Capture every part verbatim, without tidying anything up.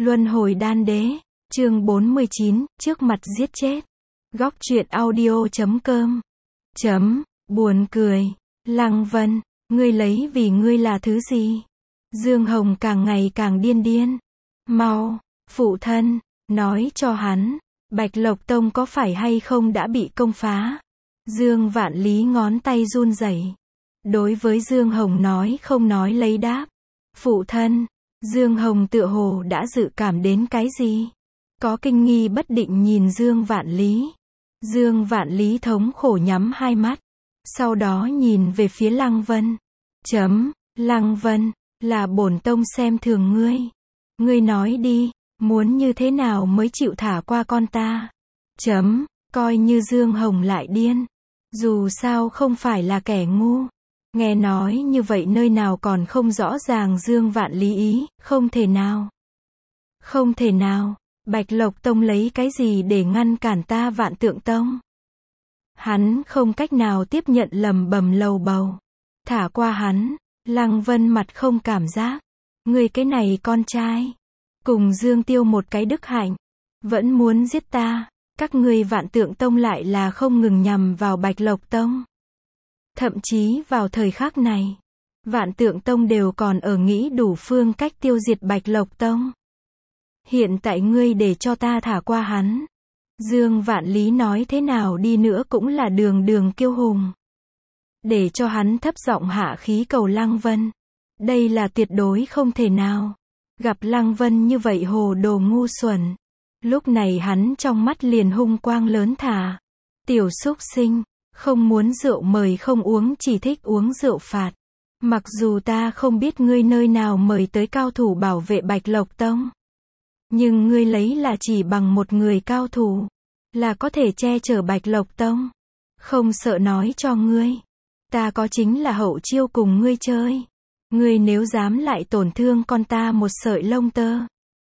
Luân hồi đan đế, chương bốn mươi chín, trước mặt giết chết. Góc truyện audio chấm com. Chấm, buồn cười. Lăng Vân, ngươi lấy vì ngươi là thứ gì? Dương Hồng càng ngày càng điên điên. Mau, phụ thân, nói cho hắn, Bạch Lộc Tông có phải hay không đã bị công phá? Dương Vạn Lý ngón tay run rẩy. Đối với Dương Hồng nói không nói lấy đáp. Phụ thân, Dương Hồng tựa hồ đã dự cảm đến cái gì? Có kinh nghi bất định nhìn Dương Vạn Lý. Dương Vạn Lý thống khổ nhắm hai mắt. Sau đó nhìn về phía Lăng Vân. Chấm, Lăng Vân, là bổn tông xem thường ngươi. Ngươi nói đi, muốn như thế nào mới chịu thả qua con ta? Chấm, coi như Dương Hồng lại điên. Dù sao không phải là kẻ ngu. Nghe nói như vậy nơi nào còn không rõ ràng Dương Vạn Lý ý, không thể nào. Không thể nào, Bạch Lộc Tông lấy cái gì để ngăn cản ta Vạn Tượng Tông? Hắn không cách nào tiếp nhận, lầm bầm lầu bầu. Thả qua hắn. Lăng Vân mặt không cảm giác. Ngươi cái này con trai. Cùng Dương Tiêu một cái đức hạnh. Vẫn muốn giết ta. Các ngươi Vạn Tượng Tông lại là không ngừng nhằm vào Bạch Lộc Tông. Thậm chí vào thời khắc này, Vạn Tượng Tông đều còn ở nghĩ đủ phương cách tiêu diệt Bạch Lộc Tông. Hiện tại ngươi để cho ta thả qua hắn. Dương Vạn Lý nói thế nào đi nữa cũng là đường đường kiêu hùng. Để cho hắn thấp giọng hạ khí cầu Lăng Vân. Đây là tuyệt đối không thể nào. Gặp Lăng Vân như vậy hồ đồ ngu xuẩn. Lúc này hắn trong mắt liền hung quang lớn thả. Tiểu súc sinh, không muốn rượu mời không uống, chỉ thích uống rượu phạt. Mặc dù ta không biết ngươi nơi nào mời tới cao thủ bảo vệ Bạch Lộc Tông. Nhưng ngươi lấy là chỉ bằng một người cao thủ là có thể che chở Bạch Lộc Tông. Không sợ nói cho ngươi. Ta có chính là hậu chiêu cùng ngươi chơi. Ngươi nếu dám lại tổn thương con ta một sợi lông tơ.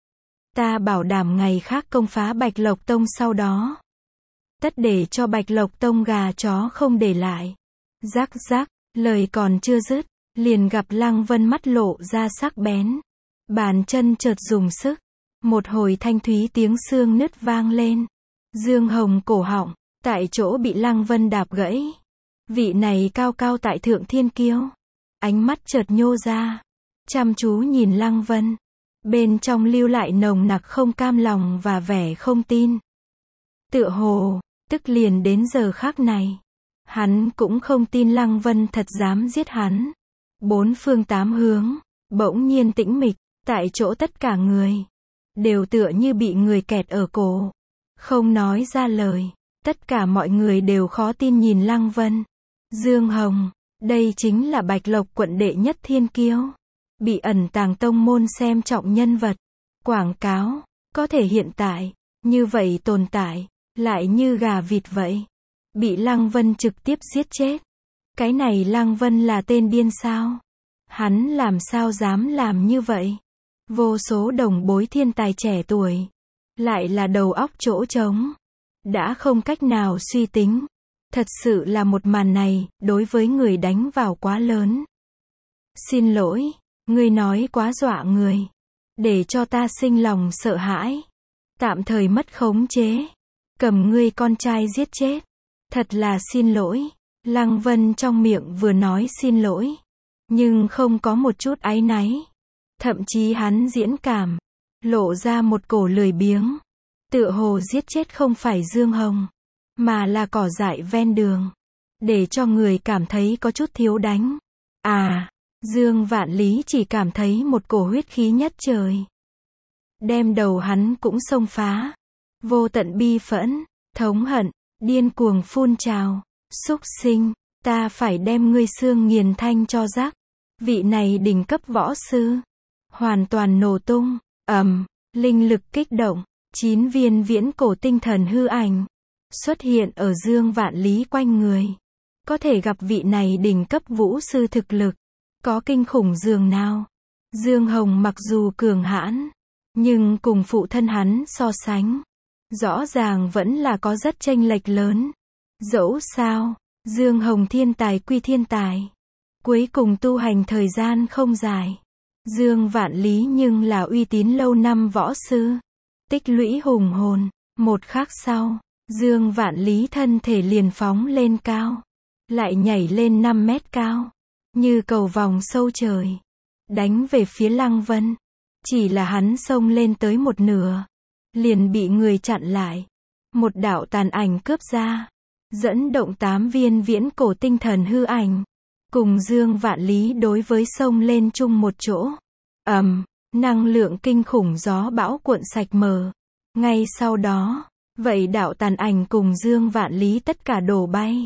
Ta bảo đảm ngày khác công phá Bạch Lộc Tông sau đó. Tất để cho Bạch Lộc Tông gà chó không để lại. Rắc rắc, lời còn chưa dứt, liền gặp Lăng Vân mắt lộ ra sắc bén. Bàn chân chợt dùng sức. Một hồi thanh thúy tiếng xương nứt vang lên. Dương Hồng cổ họng, tại chỗ bị Lăng Vân đạp gãy. Vị này cao cao tại thượng thiên kiêu. Ánh mắt chợt nhô ra. Chăm chú nhìn Lăng Vân. Bên trong lưu lại nồng nặc không cam lòng và vẻ không tin. Tựa hồ, tức liền đến giờ khắc này. Hắn cũng không tin Lăng Vân thật dám giết hắn. Bốn phương tám hướng, bỗng nhiên tĩnh mịch, tại chỗ tất cả người. Đều tựa như bị người kẹt ở cổ. Không nói ra lời. Tất cả mọi người đều khó tin nhìn Lăng Vân. Dương Hồng, đây chính là Bạch Lộc quận đệ nhất thiên kiêu. Bị ẩn tàng tông môn xem trọng nhân vật. Quảng cáo, có thể hiện tại, như vậy tồn tại, lại như gà vịt vậy. Bị Lăng Vân trực tiếp giết chết. Cái này Lăng Vân là tên điên sao? Hắn làm sao dám làm như vậy? Vô số đồng bối thiên tài trẻ tuổi. Lại là đầu óc chỗ trống. Đã không cách nào suy tính. Thật sự là một màn này, đối với người đánh vào quá lớn. Xin lỗi, ngươi nói quá dọa người. Để cho ta sinh lòng sợ hãi. Tạm thời mất khống chế. Cầm ngươi con trai giết chết. Thật là xin lỗi. Lăng Vân trong miệng vừa nói xin lỗi. Nhưng không có một chút áy náy. Thậm chí hắn diễn cảm. Lộ ra một cổ lười biếng. Tựa hồ giết chết không phải Dương Hồng. Mà là cỏ dại ven đường. Để cho người cảm thấy có chút thiếu đánh. À, Dương Vạn Lý chỉ cảm thấy một cổ huyết khí nhất trời. Đem đầu hắn cũng xông phá. Vô tận bi phẫn, thống hận, điên cuồng phun trào. Súc sinh, ta phải đem ngươi xương nghiền thanh cho rác. Vị này đỉnh cấp võ sư. Hoàn toàn nổ tung, ầm, linh lực kích động. Chín viên viễn cổ tinh thần hư ảnh. Xuất hiện ở Dương Vạn Lý quanh người. Có thể gặp vị này đỉnh cấp vũ sư thực lực. Có kinh khủng dường nào. Dương Hồng mặc dù cường hãn. Nhưng cùng phụ thân hắn so sánh. Rõ ràng vẫn là có rất chênh lệch lớn. Dẫu sao, Dương Hồng thiên tài quy thiên tài. Cuối cùng tu hành thời gian không dài. Dương Vạn Lý nhưng là uy tín lâu năm võ sư, tích lũy hùng hồn. Một khắc sau, Dương Vạn Lý thân thể liền phóng lên cao, lại nhảy lên năm mét cao, như cầu vòng sâu trời, đánh về phía Lăng Vân. Chỉ là hắn xông lên tới một nửa, liền bị người chặn lại. Một đạo tàn ảnh cướp ra, dẫn động tám viên viễn cổ tinh thần hư ảnh, cùng Dương Vạn Lý đối với xông lên chung một chỗ. Ầm, năng lượng kinh khủng gió bão cuộn sạch mờ. Ngay sau đó, vậy đạo tàn ảnh cùng Dương Vạn Lý tất cả đổ bay.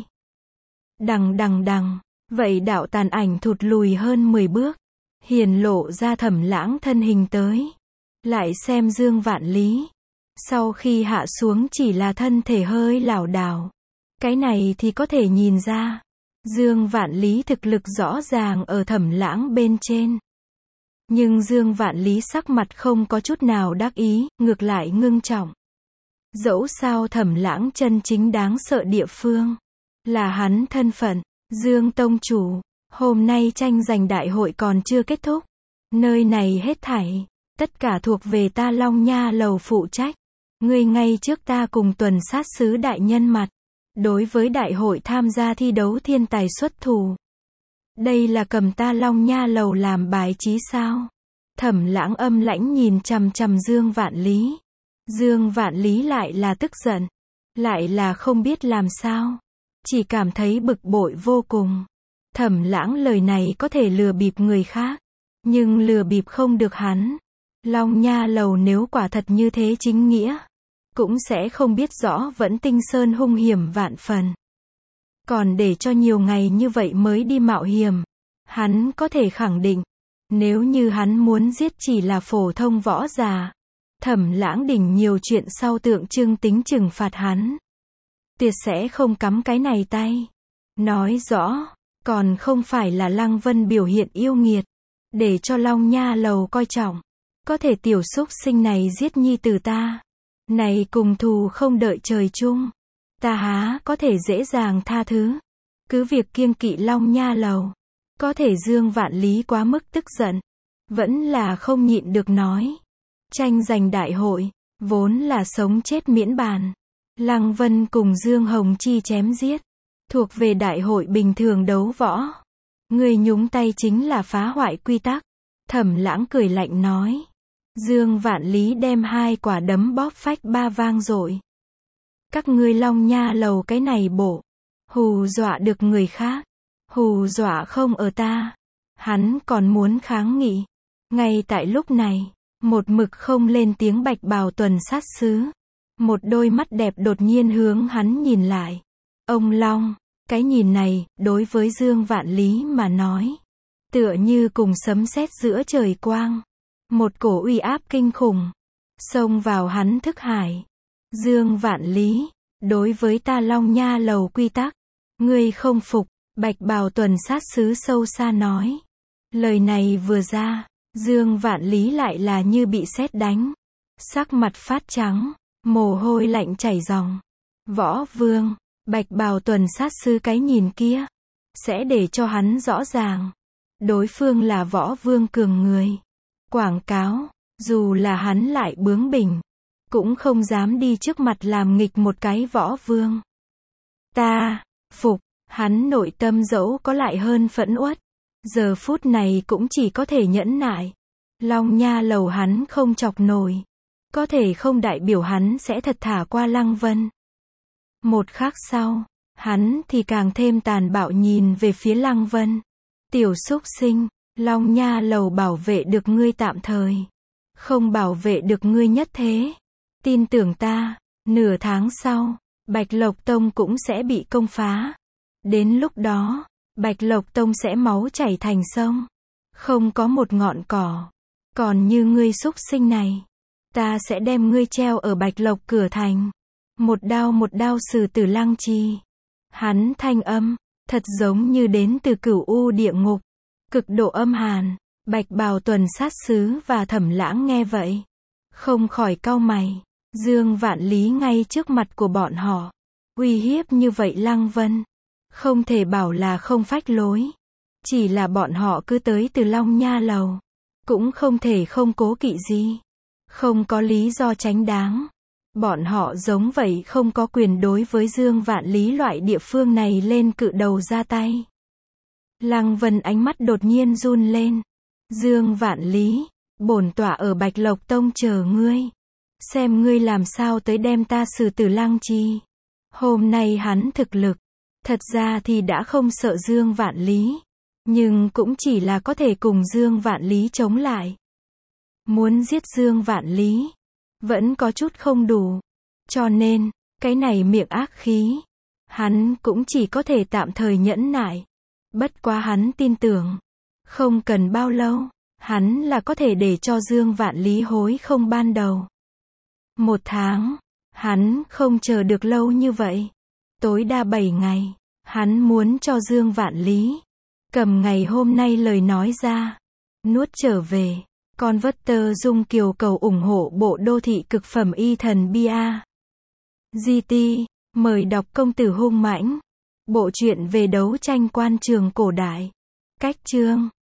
Đằng đằng đằng, vậy đạo tàn ảnh thụt lùi hơn mười bước, hiển lộ ra Thẩm Lãng thân hình tới. Lại xem Dương Vạn Lý, sau khi hạ xuống chỉ là thân thể hơi lảo đảo. Cái này thì có thể nhìn ra, Dương Vạn Lý thực lực rõ ràng ở Thẩm Lãng bên trên. Nhưng Dương Vạn Lý sắc mặt không có chút nào đắc ý, ngược lại ngưng trọng. Dẫu sao Thẩm Lãng chân chính đáng sợ địa phương là hắn thân phận, Dương tông chủ, hôm nay tranh giành đại hội còn chưa kết thúc. Nơi này hết thảy, tất cả thuộc về ta Long Nha lầu phụ trách. Ngươi ngay trước ta cùng tuần sát sứ đại nhân mặt, đối với đại hội tham gia thi đấu thiên tài xuất thủ. Đây là cầm ta Long Nha lầu làm bài trí sao? Thẩm Lãng âm lãnh nhìn chằm chằm Dương Vạn Lý. Dương Vạn Lý lại là tức giận, lại là không biết làm sao, chỉ cảm thấy bực bội vô cùng. Thẩm Lãng lời này có thể lừa bịp người khác, nhưng lừa bịp không được hắn. Long Nha lầu nếu quả thật như thế chính nghĩa, cũng sẽ không biết rõ Vẫn Tinh Sơn hung hiểm vạn phần. Còn để cho nhiều ngày như vậy mới đi mạo hiểm. Hắn có thể khẳng định, nếu như hắn muốn giết chỉ là phổ thông võ giả, Thẩm Lãng đỉnh nhiều chuyện sau tượng trưng tính trừng phạt hắn, tuyệt sẽ không cắm cái này tay. Nói rõ, còn không phải là Lăng Vân biểu hiện yêu nghiệt, để cho Long Nha lầu coi trọng. Có thể tiểu súc sinh này giết nhi tử ta, này cùng thù không đợi trời chung, ta há có thể dễ dàng tha thứ. Cứ việc kiêng kỵ Long Nha lầu, có thể Dương Vạn Lý quá mức tức giận, vẫn là không nhịn được nói. Tranh giành đại hội, vốn là sống chết miễn bàn. Lăng Vân cùng Dương Hồng Chi chém giết, thuộc về đại hội bình thường đấu võ. Người nhúng tay chính là phá hoại quy tắc. Thẩm Lãng cười lạnh nói. Dương Vạn Lý đem hai quả đấm bóp phách ba vang dội. Các ngươi Long Nha lầu cái này bộ, hù dọa được người khác, hù dọa không ở ta. Hắn còn muốn kháng nghị. Ngay tại lúc này, một mực không lên tiếng bạch bào tuần sát sứ, một đôi mắt đẹp đột nhiên hướng hắn nhìn lại. Ông Long, cái nhìn này, đối với Dương Vạn Lý mà nói, tựa như cùng sấm sét giữa trời quang. Một cổ uy áp kinh khủng, xông vào hắn thức hải. Dương Vạn Lý, đối với ta Long Nha lầu quy tắc, ngươi không phục, bạch bào tuần sát sứ sâu xa nói. Lời này vừa ra, Dương Vạn Lý lại là như bị sét đánh. Sắc mặt phát trắng, mồ hôi lạnh chảy ròng. Võ Vương, bạch bào tuần sát sứ cái nhìn kia, sẽ để cho hắn rõ ràng. Đối phương là Võ Vương cường người. Quảng cáo, dù là hắn lại bướng bỉnh, cũng không dám đi trước mặt làm nghịch một cái Võ Vương. Ta, phục, hắn nội tâm dẫu có lại hơn phẫn uất, giờ phút này cũng chỉ có thể nhẫn nại. Long Nha lầu hắn không chọc nổi, có thể không đại biểu hắn sẽ thật thả qua Lăng Vân. Một khắc sau, hắn thì càng thêm tàn bạo nhìn về phía Lăng Vân. Tiểu súc sinh, Long Nha lầu bảo vệ được ngươi tạm thời, không bảo vệ được ngươi nhất thế. Tin tưởng ta, nửa tháng sau, Bạch Lộc Tông cũng sẽ bị công phá. Đến lúc đó, Bạch Lộc Tông sẽ máu chảy thành sông, không có một ngọn cỏ. Còn như ngươi súc sinh này, ta sẽ đem ngươi treo ở Bạch Lộc cửa thành, một đao một đao xử tử Lăng Trì. Hắn thanh âm, thật giống như đến từ cửu u địa ngục, cực độ âm hàn. Bạch bào tuần sát sứ và Thẩm Lãng nghe vậy, không khỏi cau mày. Dương Vạn Lý ngay trước mặt của bọn họ, uy hiếp như vậy Lăng Vân, không thể bảo là không phách lối. Chỉ là bọn họ cứ tới từ Long Nha lầu, cũng không thể không cố kỵ gì. Không có lý do tránh đáng. Bọn họ giống vậy không có quyền đối với Dương Vạn Lý loại địa phương này lên cự đầu ra tay. Lăng Vân ánh mắt đột nhiên run lên. Dương Vạn Lý, bổn tọa ở Bạch Lộc Tông chờ ngươi. Xem ngươi làm sao tới đem ta xử tử Lăng Trì. Hôm nay hắn thực lực, thật ra thì đã không sợ Dương Vạn Lý. Nhưng cũng chỉ là có thể cùng Dương Vạn Lý chống lại. Muốn giết Dương Vạn Lý, vẫn có chút không đủ. Cho nên, cái này miệng ác khí, hắn cũng chỉ có thể tạm thời nhẫn nại. Bất quá hắn tin tưởng, không cần bao lâu, hắn là có thể để cho Dương Vạn Lý hối không ban đầu. Một tháng, hắn không chờ được lâu như vậy. Tối đa bảy ngày, hắn muốn cho Dương Vạn Lý cầm ngày hôm nay lời nói ra, nuốt trở về. Converter Dung Kiều cầu ủng hộ bộ đô thị cực phẩm y thần bia. giê tê, mời đọc Công tử hung mãnh. Bộ truyện về đấu tranh quan trường cổ đại. Cách chương